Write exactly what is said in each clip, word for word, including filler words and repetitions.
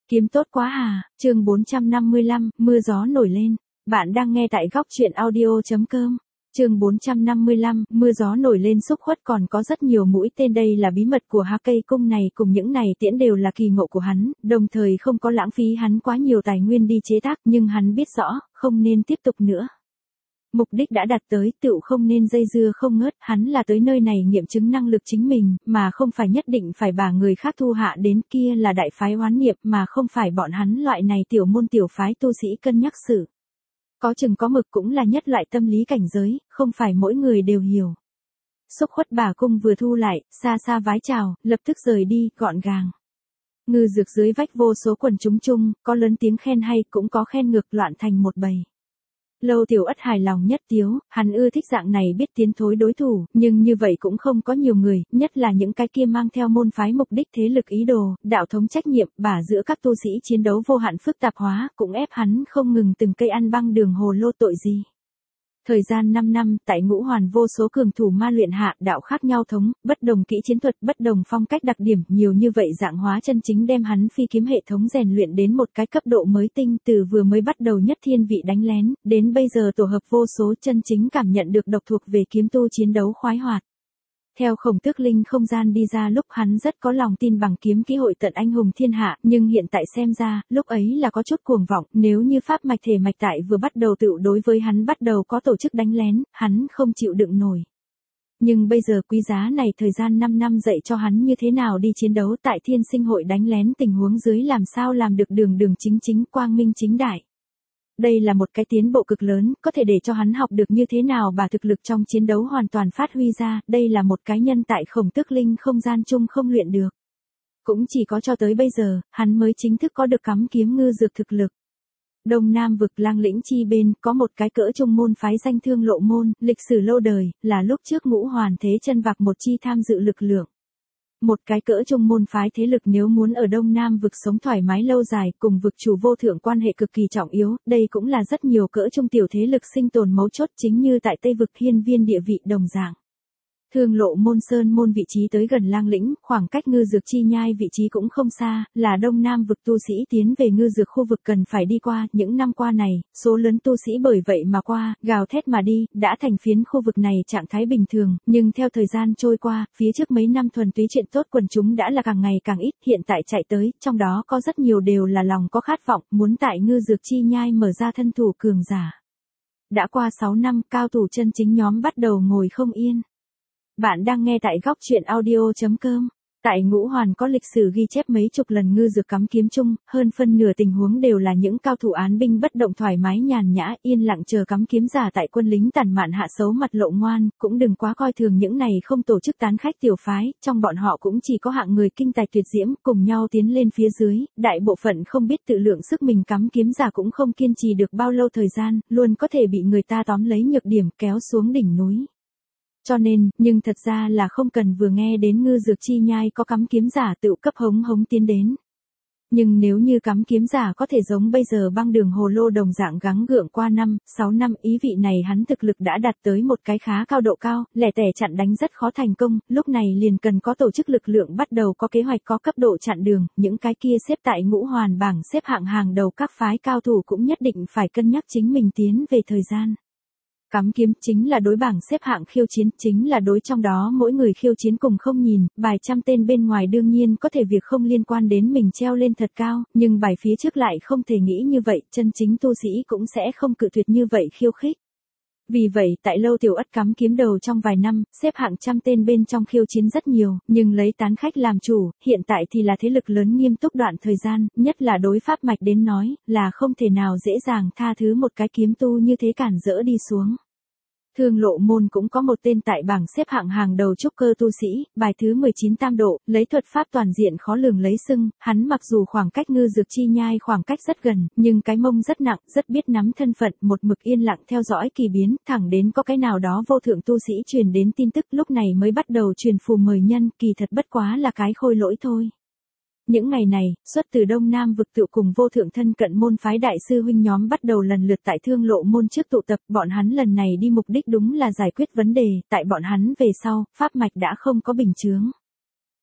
Kiếm tốt quá à, chương bốn trăm năm mươi lăm, mưa gió nổi lên. Bạn đang nghe tại góc truyện audio.com. Chương bốn trăm năm mươi lăm, mưa gió nổi lên xúc khuất còn có rất nhiều mũi tên đây là bí mật của Hà Cây Cung này cùng những này tiễn đều là kỳ ngộ của hắn, đồng thời không có lãng phí hắn quá nhiều tài nguyên đi chế tác nhưng hắn biết rõ, không nên tiếp tục nữa. Mục đích đã đạt tới tựu không nên dây dưa không ngớt, hắn là tới nơi này nghiệm chứng năng lực chính mình, mà không phải nhất định phải bà người khác thu hạ đến kia là đại phái oán niệm mà không phải bọn hắn loại này tiểu môn tiểu phái tu sĩ cân nhắc sự. Có chừng có mực cũng là nhất loại tâm lý cảnh giới, không phải mỗi người đều hiểu. Xúc khuất bà cung vừa thu lại, xa xa vái chào, lập tức rời đi, gọn gàng. Ngư dược dưới vách vô số quần chúng chung, có lớn tiếng khen hay cũng có khen ngược loạn thành một bầy. Lâu Tiểu Ất hài lòng nhất tiếu, hắn ưa thích dạng này biết tiến thối đối thủ, nhưng như vậy cũng không có nhiều người, nhất là những cái kia mang theo môn phái mục đích thế lực ý đồ, đạo thống trách nhiệm, bả giữa các tu sĩ chiến đấu vô hạn phức tạp hóa, cũng ép hắn không ngừng từng cây ăn băng đường hồ lô tội gì. Thời gian năm năm, tại Ngũ Hoàn vô số cường thủ ma luyện hạ, đạo khác nhau thống, bất đồng kỹ chiến thuật, bất đồng phong cách đặc điểm, nhiều như vậy dạng hóa chân chính đem hắn phi kiếm hệ thống rèn luyện đến một cái cấp độ mới tinh, từ vừa mới bắt đầu nhất thiên vị đánh lén, đến bây giờ tổ hợp vô số chân chính cảm nhận được độc thuộc về kiếm tu chiến đấu khoái hoạt. Theo Khổng Tước Linh không gian đi ra lúc hắn rất có lòng tin bằng kiếm kỹ hội tận anh hùng thiên hạ, nhưng hiện tại xem ra, lúc ấy là có chút cuồng vọng, nếu như pháp mạch thể mạch tại vừa bắt đầu tự đối với hắn bắt đầu có tổ chức đánh lén, hắn không chịu đựng nổi. Nhưng bây giờ quý giá này thời gian năm năm dạy cho hắn như thế nào đi chiến đấu tại thiên sinh hội đánh lén tình huống dưới làm sao làm được đường đường chính chính quang minh chính đại. Đây là một cái tiến bộ cực lớn, có thể để cho hắn học được như thế nào bà thực lực trong chiến đấu hoàn toàn phát huy ra, đây là một cái nhân tại Khổng Tước Linh không gian chung không luyện được. Cũng chỉ có cho tới bây giờ, hắn mới chính thức có được cắm kiếm ngư dược thực lực. Đông Nam vực Lang Lĩnh chi bên, có một cái cỡ trung môn phái danh Thương Lộ môn, lịch sử lâu đời, là lúc trước Ngũ Hoàn Thế Chân vạc một chi tham dự lực lượng. Một cái cỡ trung môn phái thế lực nếu muốn ở Đông Nam vực sống thoải mái lâu dài cùng vực chủ vô thượng quan hệ cực kỳ trọng yếu, đây cũng là rất nhiều cỡ trung tiểu thế lực sinh tồn mấu chốt chính như tại Tây vực hiên viên địa vị đồng dạng. Thương Lộ môn sơn môn vị trí tới gần Lang Lĩnh, khoảng cách ngư dược chi nhai vị trí cũng không xa, là Đông Nam vực tu sĩ tiến về ngư dược khu vực cần phải đi qua, những năm qua này, số lớn tu sĩ bởi vậy mà qua, gào thét mà đi, đã thành phiến khu vực này trạng thái bình thường, nhưng theo thời gian trôi qua, phía trước mấy năm thuần túy chuyện tốt quần chúng đã là càng ngày càng ít, hiện tại chạy tới, trong đó có rất nhiều đều là lòng có khát vọng, muốn tại ngư dược chi nhai mở ra thân thủ cường giả. Đã qua sáu năm, cao thủ chân chính nhóm bắt đầu ngồi không yên. Bạn đang nghe tại góc truyện audio.com. Tại Ngũ Hoàn có lịch sử ghi chép mấy chục lần ngư dược cắm kiếm chung, hơn phân nửa tình huống đều là những cao thủ án binh bất động thoải mái nhàn nhã, yên lặng chờ cắm kiếm giả tại quân lính tàn mạn hạ xấu mặt lộ ngoan, cũng đừng quá coi thường những này không tổ chức tán khách tiểu phái, trong bọn họ cũng chỉ có hạng người kinh tài tuyệt diễm, cùng nhau tiến lên phía dưới, đại bộ phận không biết tự lượng sức mình cắm kiếm giả cũng không kiên trì được bao lâu thời gian, luôn có thể bị người ta tóm lấy nhược điểm kéo xuống đỉnh núi. Cho nên, nhưng thật ra là không cần vừa nghe đến ngư dược chi nhai có cắm kiếm giả tự cấp hống hống tiến đến. Nhưng nếu như cắm kiếm giả có thể giống bây giờ băng đường hồ lô đồng dạng gắng gượng qua năm, sáu năm ý vị này hắn thực lực đã đạt tới một cái khá cao độ cao, lẻ tẻ chặn đánh rất khó thành công, lúc này liền cần có tổ chức lực lượng bắt đầu có kế hoạch có cấp độ chặn đường, những cái kia xếp tại Ngũ Hoàn bảng xếp hạng hàng đầu các phái cao thủ cũng nhất định phải cân nhắc chính mình tiến về thời gian. Cắm kiếm chính là đối bảng xếp hạng khiêu chiến, chính là đối trong đó mỗi người khiêu chiến cùng không nhìn, bài trăm tên bên ngoài đương nhiên có thể việc không liên quan đến mình treo lên thật cao, nhưng bài phía trước lại không thể nghĩ như vậy, chân chính tu sĩ cũng sẽ không cự tuyệt như vậy khiêu khích. Vì vậy, tại Lâu Tiểu Ất cắm kiếm đầu trong vài năm, xếp hạng trăm tên bên trong khiêu chiến rất nhiều, nhưng lấy tán khách làm chủ, hiện tại thì là thế lực lớn nghiêm túc đoạn thời gian, nhất là đối pháp mạch đến nói, là không thể nào dễ dàng tha thứ một cái kiếm tu như thế cản rỡ đi xuống. Thương Lộ môn cũng có một tên tại bảng xếp hạng hàng đầu trúc cơ tu sĩ, bài thứ mười chín tam độ, lấy thuật pháp toàn diện khó lường lấy xưng, hắn mặc dù khoảng cách ngư dược chi nhai khoảng cách rất gần, nhưng cái mông rất nặng, rất biết nắm thân phận, một mực yên lặng theo dõi kỳ biến, thẳng đến có cái nào đó vô thượng tu sĩ truyền đến tin tức lúc này mới bắt đầu truyền phù mời nhân, kỳ thật bất quá là cái khôi lỗi thôi. Những ngày này, xuất từ Đông Nam vực tự cùng vô thượng thân cận môn phái đại sư huynh nhóm bắt đầu lần lượt tại Thương Lộ môn trước tụ tập, bọn hắn lần này đi mục đích đúng là giải quyết vấn đề, tại bọn hắn về sau, pháp mạch đã không có bình chướng.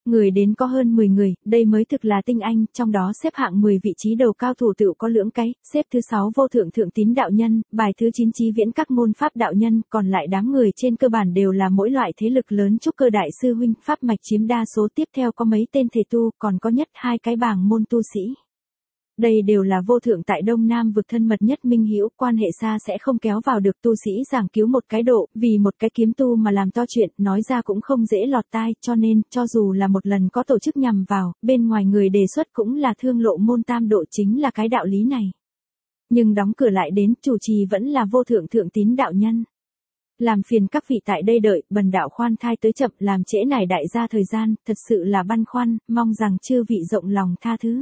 Người đến có hơn mười người, đây mới thực là tinh anh, trong đó xếp hạng mười vị trí đầu cao thủ tựu có lưỡng cái, xếp thứ sáu vô thượng thượng tín đạo nhân, bài thứ chín chí viễn các môn pháp đạo nhân, còn lại đám người trên cơ bản đều là mỗi loại thế lực lớn trúc cơ đại sư huynh, pháp mạch chiếm đa số, tiếp theo có mấy tên thể tu, còn có nhất hai cái bảng môn tu sĩ. Đây đều là vô thượng tại Đông Nam vực thân mật nhất minh hữu, quan hệ xa sẽ không kéo vào được tu sĩ giảng cứu một cái độ, vì một cái kiếm tu mà làm to chuyện, nói ra cũng không dễ lọt tai, cho nên, cho dù là một lần có tổ chức nhằm vào, bên ngoài người đề xuất cũng là thương lộ môn tam độ chính là cái đạo lý này. Nhưng đóng cửa lại đến, chủ trì vẫn là vô thượng thượng tín đạo nhân. Làm phiền các vị tại đây đợi, bần đạo khoan thai tới chậm, làm trễ nải đại gia thời gian, thật sự là băn khoăn, mong rằng chư vị rộng lòng tha thứ.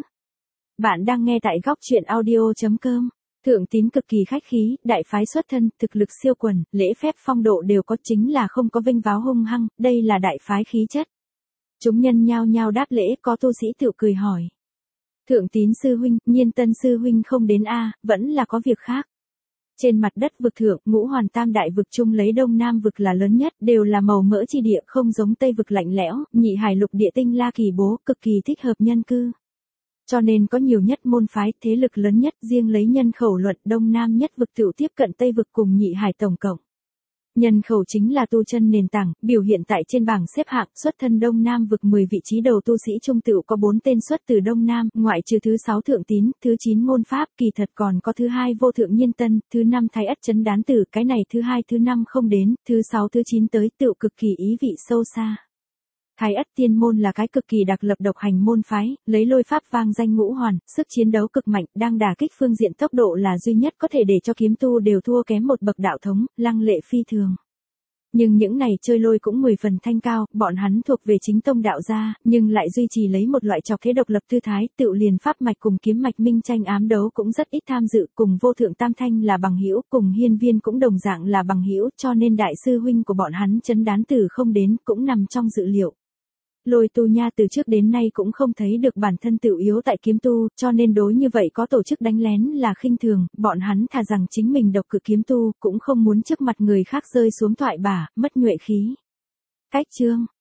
Bạn đang nghe tại góc truyện audio chấm com. Thượng tín cực kỳ khách khí, đại phái xuất thân, thực lực siêu quần, lễ phép phong độ đều có, chính là không có vinh váo hung hăng, đây là đại phái khí chất. Chúng nhân nhao nhao đáp lễ, có tu sĩ tự cười hỏi. Thượng tín sư huynh, Nhiên Tân sư huynh không đến a, vẫn là có việc khác. Trên mặt đất vực thượng, ngũ hoàn tam đại vực chung lấy Đông Nam vực là lớn nhất, đều là màu mỡ chi địa, không giống Tây vực lạnh lẽo, nhị hải lục địa tinh la kỳ bố, cực kỳ thích hợp nhân cư. Cho nên có nhiều nhất môn phái, thế lực lớn nhất, riêng lấy nhân khẩu luận, Đông Nam nhất vực tựu tiếp cận Tây vực cùng nhị hải tổng cộng. Nhân khẩu chính là tu chân nền tảng, biểu hiện tại trên bảng xếp hạng, xuất thân Đông Nam vực mười vị trí đầu tu sĩ trung tựu có bốn tên xuất từ Đông Nam, ngoại trừ thứ sáu thượng tín, thứ chín môn pháp, kỳ thật còn có thứ hai vô thượng nhiên tân, thứ năm thái ất chấn đán tử, cái này thứ hai thứ năm không đến, thứ sáu thứ chín tới tựu cực kỳ ý vị sâu xa. Thái ất tiên môn là cái cực kỳ đặc lập độc hành môn phái, lấy lôi pháp vang danh ngũ hoàn, sức chiến đấu cực mạnh, đang đả kích phương diện tốc độ là duy nhất có thể để cho kiếm tu đều thua kém một bậc đạo thống, lăng lệ phi thường. Nhưng những này chơi lôi cũng mười phần thanh cao, bọn hắn thuộc về chính tông đạo gia, nhưng lại duy trì lấy một loại trọc thế độc lập tư thái, tự liền pháp mạch cùng kiếm mạch minh tranh ám đấu cũng rất ít tham dự, cùng vô thượng tam thanh là bằng hữu, cùng hiên viên cũng đồng dạng là bằng hữu, cho nên đại sư huynh của bọn hắn chấn đán tử không đến, cũng nằm trong dự liệu. Lôi tu nha từ trước đến nay cũng không thấy được bản thân tự yếu tại kiếm tu, cho nên đối như vậy có tổ chức đánh lén là khinh thường, bọn hắn thà rằng chính mình độc cự kiếm tu, cũng không muốn trước mặt người khác rơi xuống thoại bả, mất nhuệ khí. Cách chương,